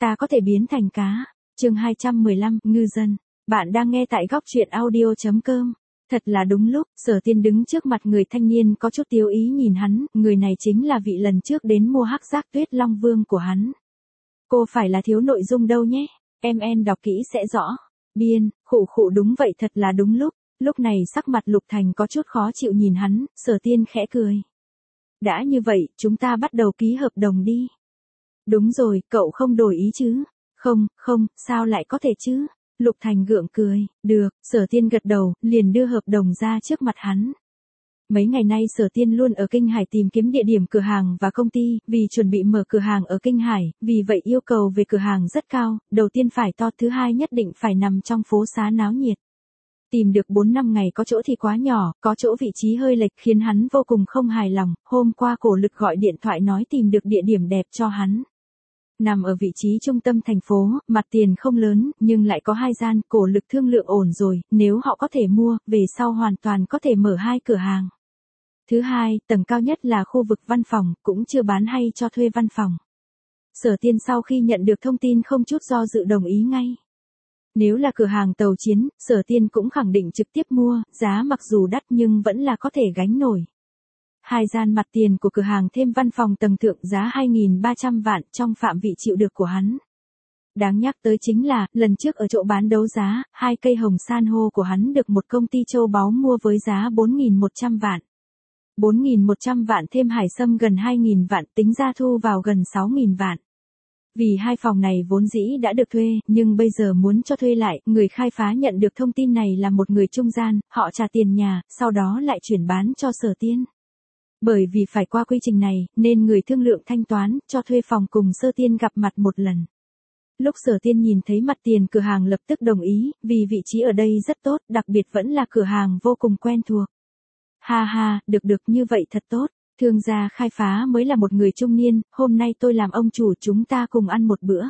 ta có thể biến thành cá. Chương 215, ngư dân. Bạn đang nghe tại góc truyện audio.com. Thật là đúng lúc, Sở Tiên đứng trước mặt người thanh niên có chút tiêu ý nhìn hắn, người này chính là vị lần trước đến mua hắc giác Tuyết Long Vương của hắn. Cô phải là thiếu nội dung đâu nhé, em đọc kỹ sẽ rõ. Biên, khụ đúng vậy, thật là đúng lúc này sắc mặt Lục Thành có chút khó chịu nhìn hắn, Sở Tiên khẽ cười. Đã như vậy, chúng ta bắt đầu ký hợp đồng đi. Đúng rồi, cậu không đổi ý chứ? Không, sao lại có thể chứ? Lục Thành gượng cười, được, Sở Tiên gật đầu, liền đưa hợp đồng ra trước mặt hắn. Mấy ngày nay Sở Tiên luôn ở Kinh Hải tìm kiếm địa điểm cửa hàng và công ty, vì chuẩn bị mở cửa hàng ở Kinh Hải, vì vậy yêu cầu về cửa hàng rất cao, đầu tiên phải to, thứ hai nhất định phải nằm trong phố xá náo nhiệt. Tìm được 4-5 ngày có chỗ thì quá nhỏ, có chỗ vị trí hơi lệch khiến hắn vô cùng không hài lòng, hôm qua Cổ Lực gọi điện thoại nói tìm được địa điểm đẹp cho hắn. Nằm ở vị trí trung tâm thành phố, mặt tiền không lớn, nhưng lại có 2 gian, Cổ Lực thương lượng ổn rồi, nếu họ có thể mua, về sau hoàn toàn có thể mở 2 cửa hàng. Thứ hai, tầng cao nhất là khu vực văn phòng, cũng chưa bán hay cho thuê văn phòng. Sở Tiên sau khi nhận được thông tin không chút do dự đồng ý ngay. Nếu là cửa hàng tàu chiến, Sở Tiên cũng khẳng định trực tiếp mua, giá mặc dù đắt nhưng vẫn là có thể gánh nổi. 2 gian mặt tiền của cửa hàng thêm văn phòng tầng thượng giá 2.300 vạn trong phạm vị chịu được của hắn. Đáng nhắc tới chính là, lần trước ở chỗ bán đấu giá, 2 cây hồng san hô của hắn được một công ty châu báu mua với giá 4.100 vạn. 4.100 vạn thêm hải sâm gần 2.000 vạn, tính ra thu vào gần 6.000 vạn. Vì 2 phòng này vốn dĩ đã được thuê, nhưng bây giờ muốn cho thuê lại, người khai phá nhận được thông tin này là một người trung gian, họ trả tiền nhà, sau đó lại chuyển bán cho Sở Tiên. Bởi vì phải qua quy trình này, nên người thương lượng thanh toán, cho thuê phòng cùng Sở Tiên gặp mặt một lần. Lúc Sở Tiên nhìn thấy mặt tiền cửa hàng lập tức đồng ý, vì vị trí ở đây rất tốt, đặc biệt vẫn là cửa hàng vô cùng quen thuộc. Ha, được như vậy thật tốt. Thương gia khai phá mới là một người trung niên, hôm nay tôi làm ông chủ, chúng ta cùng ăn một bữa.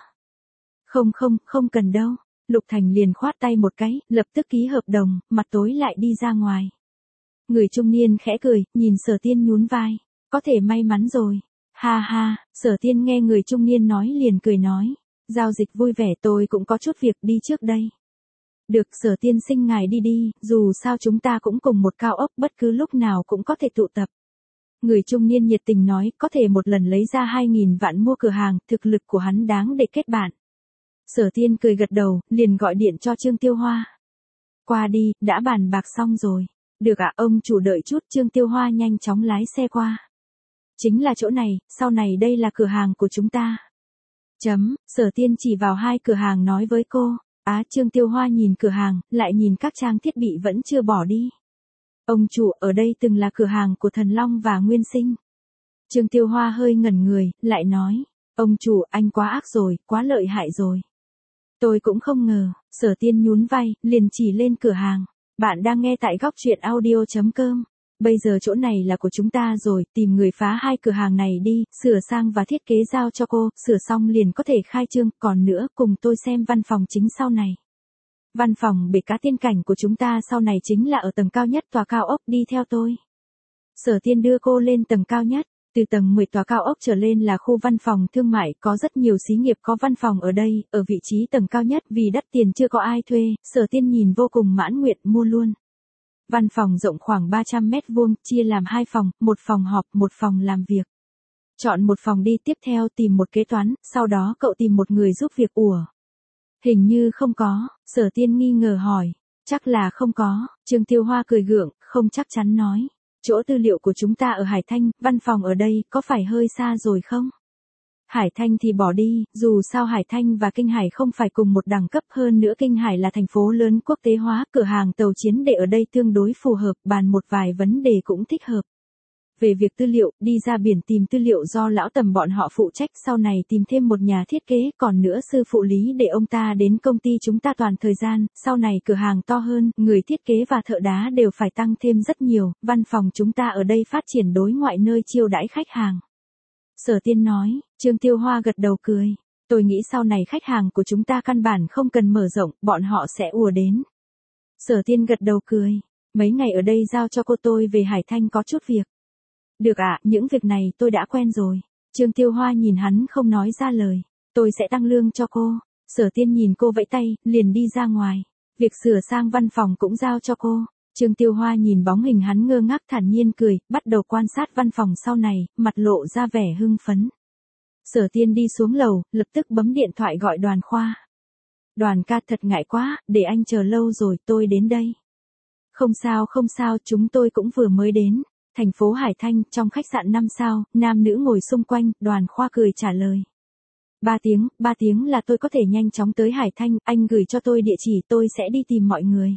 Không cần đâu. Lục Thành liền khoát tay một cái, lập tức ký hợp đồng, mặt tối lại đi ra ngoài. Người trung niên khẽ cười, nhìn Sở Tiên nhún vai. Có thể may mắn rồi. Ha, Sở Tiên nghe người trung niên nói liền cười nói. Giao dịch vui vẻ, tôi cũng có chút việc đi trước đây. Được, Sở Tiên sinh ngài đi, dù sao chúng ta cũng cùng một cao ốc, bất cứ lúc nào cũng có thể tụ tập. Người trung niên nhiệt tình nói, có thể một lần lấy ra 2.000 vạn mua cửa hàng, thực lực của hắn đáng để kết bạn. Sở Tiên cười gật đầu, liền gọi điện cho Trương Tiêu Hoa. Qua đi, đã bàn bạc xong rồi. Được ạ, ông chủ đợi chút, Trương Tiêu Hoa nhanh chóng lái xe qua. Chính là chỗ này, sau này đây là cửa hàng của chúng ta. Sở Tiên chỉ vào 2 cửa hàng nói với cô. Trương Tiêu Hoa nhìn cửa hàng, lại nhìn các trang thiết bị vẫn chưa bỏ đi. Ông chủ, ở đây từng là cửa hàng của Thần Long và Nguyên Sinh. Trương Tiêu Hoa hơi ngẩn người, lại nói. Ông chủ, anh quá ác rồi, quá lợi hại rồi. Tôi cũng không ngờ. Sở Tiên nhún vai, liền chỉ lên cửa hàng. Bạn đang nghe tại góc truyện audio.com. Bây giờ chỗ này là của chúng ta rồi, tìm người phá 2 cửa hàng này đi, sửa sang và thiết kế giao cho cô, sửa xong liền có thể khai trương, còn nữa, cùng tôi xem văn phòng chính sau này. Văn phòng bể cá tiên cảnh của chúng ta sau này chính là ở tầng cao nhất tòa cao ốc, đi theo tôi. Sở Tiên đưa cô lên tầng cao nhất, từ tầng 10 tòa cao ốc trở lên là khu văn phòng thương mại, có rất nhiều xí nghiệp có văn phòng ở đây, ở vị trí tầng cao nhất vì đắt tiền chưa có ai thuê, Sở Tiên nhìn vô cùng mãn nguyện mua luôn. Văn phòng rộng khoảng 300 mét vuông, chia làm 2 phòng, một phòng họp, một phòng làm việc. Chọn một phòng đi, tiếp theo tìm một kế toán, sau đó cậu tìm một người giúp việc. Hình như không có, Sở Tiên nghi ngờ hỏi. Chắc là không có, Trương Tiêu Hoa cười gượng, không chắc chắn nói. Chỗ tư liệu của chúng ta ở Hải Thanh, văn phòng ở đây, có phải hơi xa rồi không? Hải Thanh thì bỏ đi, dù sao Hải Thanh và Kinh Hải không phải cùng một đẳng cấp, hơn nữa Kinh Hải là thành phố lớn quốc tế hóa, cửa hàng tàu chiến để ở đây tương đối phù hợp, bàn một vài vấn đề cũng thích hợp. Về việc tư liệu, đi ra biển tìm tư liệu do lão Tầm bọn họ phụ trách, sau này tìm thêm một nhà thiết kế, còn nữa sư phụ Lý để ông ta đến công ty chúng ta toàn thời gian, sau này cửa hàng to hơn, người thiết kế và thợ đá đều phải tăng thêm rất nhiều, văn phòng chúng ta ở đây phát triển đối ngoại nơi chiêu đãi khách hàng. Sở Tiên nói, Trương Tiêu Hoa gật đầu cười. Tôi nghĩ sau này khách hàng của chúng ta căn bản không cần mở rộng, bọn họ sẽ ùa đến. Sở Tiên gật đầu cười. Mấy ngày ở đây giao cho cô, tôi về Hải Thanh có chút việc. Được ạ, những việc này tôi đã quen rồi. Trương Tiêu Hoa nhìn hắn không nói ra lời. Tôi sẽ tăng lương cho cô. Sở Tiên nhìn cô vẫy tay, liền đi ra ngoài. Việc sửa sang văn phòng cũng giao cho cô. Trương Tiêu Hoa nhìn bóng hình hắn ngơ ngác thản nhiên cười, bắt đầu quan sát văn phòng sau này, mặt lộ ra vẻ hưng phấn. Sở Tiên đi xuống lầu, lập tức bấm điện thoại gọi Đoàn Khoa. Đoàn ca, thật ngại quá, để anh chờ lâu rồi, tôi đến đây. Không sao, chúng tôi cũng vừa mới đến. Thành phố Hải Thanh, trong khách sạn 5 sao, nam nữ ngồi xung quanh, Đoàn Khoa cười trả lời. 3 tiếng là tôi có thể nhanh chóng tới Hải Thanh, anh gửi cho tôi địa chỉ, tôi sẽ đi tìm mọi người.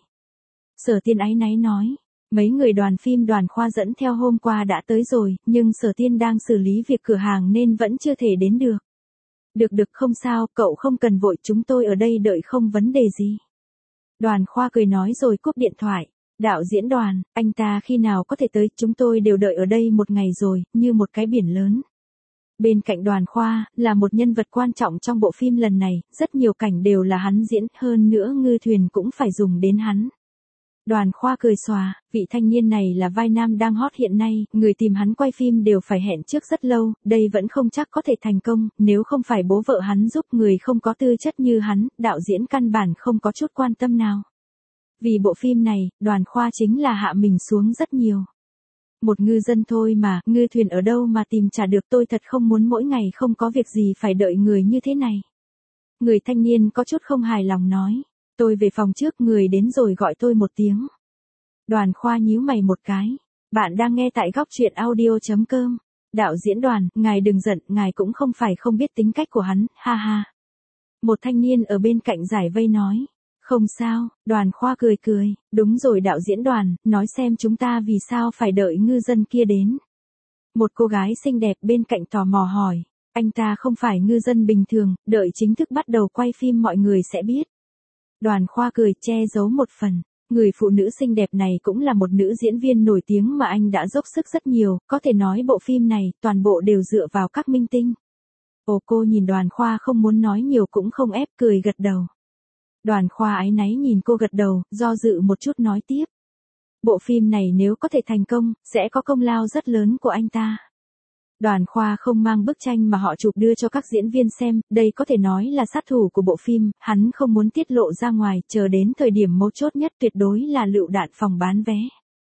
Sở Tiên áy náy nói, mấy người đoàn phim Đoàn Khoa dẫn theo hôm qua đã tới rồi, nhưng Sở Tiên đang xử lý việc cửa hàng nên vẫn chưa thể đến được. Được không sao, cậu không cần vội, chúng tôi ở đây đợi không vấn đề gì. Đoàn Khoa cười nói rồi cúp điện thoại. Đạo diễn Đoàn, anh ta khi nào có thể tới, chúng tôi đều đợi ở đây một ngày rồi, như một cái biển lớn. Bên cạnh Đoàn Khoa, là một nhân vật quan trọng trong bộ phim lần này, rất nhiều cảnh đều là hắn diễn, hơn nữa ngư thuyền cũng phải dùng đến hắn. Đoàn Khoa cười xòa, vị thanh niên này là vai nam đang hot hiện nay, người tìm hắn quay phim đều phải hẹn trước rất lâu, đây vẫn không chắc có thể thành công, nếu không phải bố vợ hắn giúp, người không có tư chất như hắn, đạo diễn căn bản không có chút quan tâm nào. Vì bộ phim này, Đoàn Khoa chính là hạ mình xuống rất nhiều. Một ngư dân thôi mà, ngư thuyền ở đâu mà tìm trả được, tôi thật không muốn mỗi ngày không có việc gì phải đợi người như thế này. Người thanh niên có chút không hài lòng nói, tôi về phòng trước, người đến rồi gọi tôi một tiếng. Đoàn Khoa nhíu mày một cái, bạn đang nghe tại góc truyện audio.com. Đạo diễn Đoàn, ngài đừng giận, ngài cũng không phải không biết tính cách của hắn, ha ha. Một thanh niên ở bên cạnh giải vây nói. Không sao, Đoàn Khoa cười, đúng rồi đạo diễn Đoàn, nói xem chúng ta vì sao phải đợi ngư dân kia đến. Một cô gái xinh đẹp bên cạnh tò mò hỏi, anh ta không phải ngư dân bình thường, đợi chính thức bắt đầu quay phim mọi người sẽ biết. Đoàn Khoa cười che giấu một phần, người phụ nữ xinh đẹp này cũng là một nữ diễn viên nổi tiếng mà anh đã dốc sức rất nhiều, có thể nói bộ phim này, toàn bộ đều dựa vào các minh tinh. Ồ, cô nhìn Đoàn Khoa không muốn nói nhiều cũng không ép, cười gật đầu. Đoàn Khoa áy náy nhìn cô gật đầu, do dự một chút nói tiếp. Bộ phim này nếu có thể thành công, sẽ có công lao rất lớn của anh ta. Đoàn Khoa không mang bức tranh mà họ chụp đưa cho các diễn viên xem, đây có thể nói là sát thủ của bộ phim, hắn không muốn tiết lộ ra ngoài, chờ đến thời điểm mấu chốt nhất tuyệt đối là lựu đạn phòng bán vé.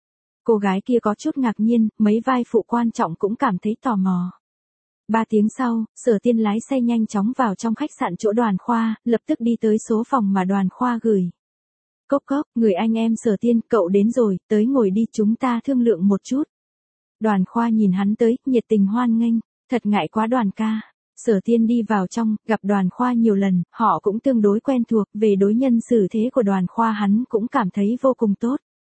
Cô gái kia có chút ngạc nhiên, mấy vai phụ quan trọng cũng cảm thấy tò mò. 3 tiếng sau, Sở Tiên lái xe nhanh chóng vào trong khách sạn chỗ Đoàn Khoa, lập tức đi tới số phòng mà Đoàn Khoa gửi. Cốc, người anh em Sở Tiên, cậu đến rồi, tới ngồi đi, chúng ta thương lượng một chút. Đoàn Khoa nhìn hắn tới, nhiệt tình hoan nghênh, thật ngại quá Đoàn ca. Sở Tiên đi vào trong, gặp Đoàn Khoa nhiều lần, họ cũng tương đối quen thuộc, về đối nhân xử thế của Đoàn Khoa hắn cũng cảm thấy vô cùng tốt.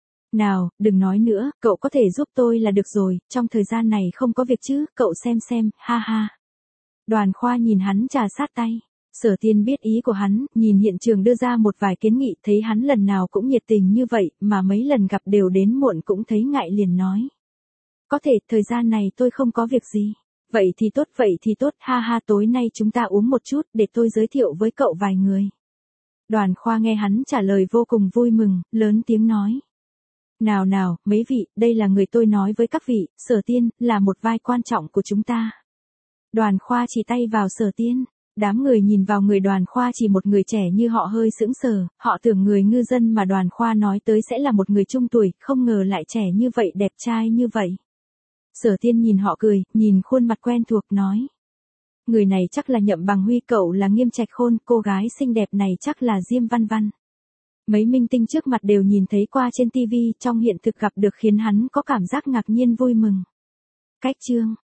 Nào, đừng nói nữa, cậu có thể giúp tôi là được rồi, trong thời gian này không có việc chứ, cậu xem, ha ha. Đoàn Khoa nhìn hắn trà sát tay. Sở Tiên biết ý của hắn, nhìn hiện trường đưa ra một vài kiến nghị, thấy hắn lần nào cũng nhiệt tình như vậy, mà mấy lần gặp đều đến muộn cũng thấy ngại liền nói. Có thể, thời gian này tôi không có việc gì. Vậy thì tốt, ha ha, tối nay chúng ta uống một chút, để tôi giới thiệu với cậu vài người. Đoàn Khoa nghe hắn trả lời vô cùng vui mừng, lớn tiếng nói. Nào, mấy vị, đây là người tôi nói với các vị, Sở Tiên, là một vai quan trọng của chúng ta. Đoàn Khoa chỉ tay vào Sở Tiên, đám người nhìn vào người Đoàn Khoa chỉ một người trẻ như họ hơi sững sờ, họ tưởng người ngư dân mà Đoàn Khoa nói tới sẽ là một người trung tuổi, không ngờ lại trẻ như vậy, đẹp trai như vậy. Sở Tiên nhìn họ cười, nhìn khuôn mặt quen thuộc nói. Người này chắc là Nhậm Bằng Huy, cậu là Nghiêm Trạch Khôn, cô gái xinh đẹp này chắc là Diêm Văn Văn. Mấy minh tinh trước mặt đều nhìn thấy qua trên TV, trong hiện thực gặp được khiến hắn có cảm giác ngạc nhiên vui mừng. Cách chương